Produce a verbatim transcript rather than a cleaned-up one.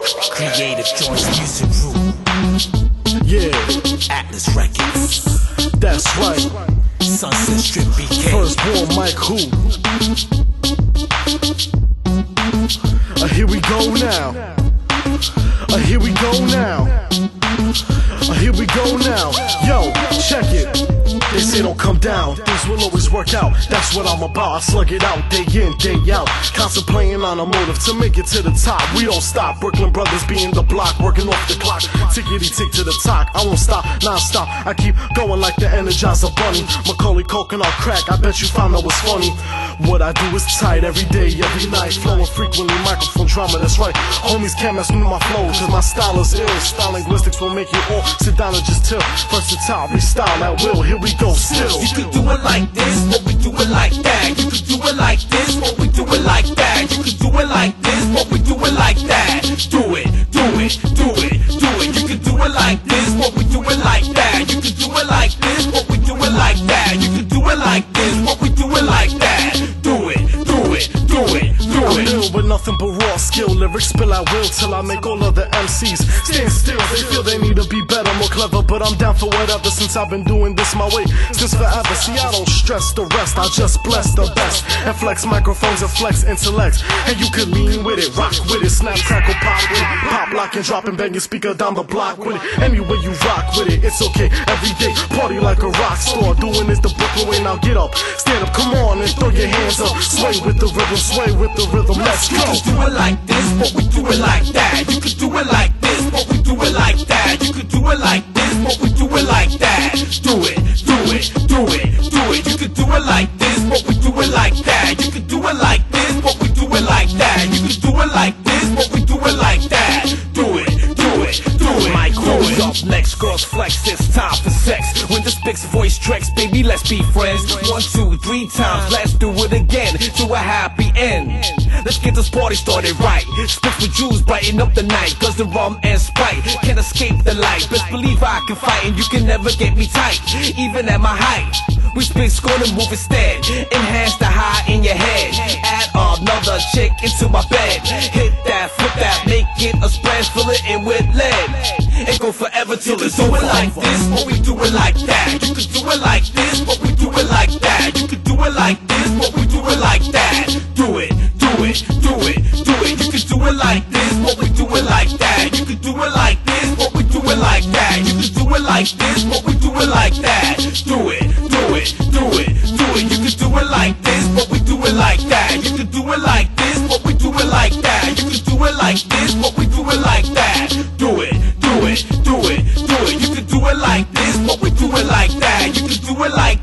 Creative Joints Music Room. Yeah, Atlas Records. that's right. Sunset Strip B K. Firstborn Mike Who. Uh, here we go now. Uh, here we go now. Uh, here we go now. Yo, check it. They say don't come down, things will always work out. That's what I'm about, I slug it out day in, day out. Contemplating on a motive to make it to the top. We don't stop, Brooklyn brothers being the block, working off the clock. Tickety tick to the talk, I won't stop, non-stop. I keep going like the Energizer Bunny. Macaulay Culkin on crack, I bet you found that was funny. What I do is tight every day, every night. Flowing frequently, microphone drama, that's right. Homies can't mess with my flow, cause my style is ill. Style linguistics will make you all sit down and just chill. Versatile, restyle at will, here we go still. You could do it like this, but we do it like that. You could do it like this, but we do it like that. You could do it like this, but we do it like that. Do it, do it, do it, do it. You could do it like this, but we do it like that. You could do it like this, but we do it like that. You could do it like this, but we do it like that. Do it, do it, do it, do I'm it. ill with nothing but raw skill. Lyrics spill at will till I make all other M Cs stand still. They feel they need to be better, more clever, but I'm down for whatever since I've been doing this my way since forever. See, I don't stress the rest, I just bless the best and flex microphones and flex intellects. And you could lean with it, rock with it, snap, crackle, pop with it, pop, lock and drop and bang your speaker down the block with it. Anyway you rock with it, it's okay. Every day party like a rock star, doing it the Brooklyn way. Now get up, stand up, come on and throw your hands up. Sway with the rhythm, sway with the rhythm. Let's go. You could do it like this, but we do it like that. You could do it like this, but we do it like that. You could do it like this, but we do it like that. Do it, do it, do it, do it. You could do it like this, but we do it like that. You could do it like this, but we do it like that. You could do it like this, but we do it like that. Do it, do it, do it. Mike Who's up next? Girls flex, it's time for sex. When the Spix voice tracks, baby, let's be friends. One, two, three times, let's do it again to a happy end. Let's get this party started right. Spix with Jews brighten up the night, cause the rum and Sprite can't escape the light. Best believe I can fight and you can never get me tight, even at my height. We Spix gonna move instead, enhance the high in your head. Add another chick into my bed. Hit that, flip that, make it a spread, fill it in with lead. And go forever till it's over. Like this, but we do it like that. You could do it like this, but we do it like that. You could do it like this, but we do it like that. Do it, do it, do it, do it. You could do it like this, but we do it like that. You could do it like this, but we do it like that. You could do it like this, but we do it like that. Do it, do it, do it, do it. You could do it like this, but we do it like that. You could do it like this, but we do it like that. You could do it like this, but we do it like that. Do it, do it, do it, do it. You could do it like this, but we do it like that. You could do it like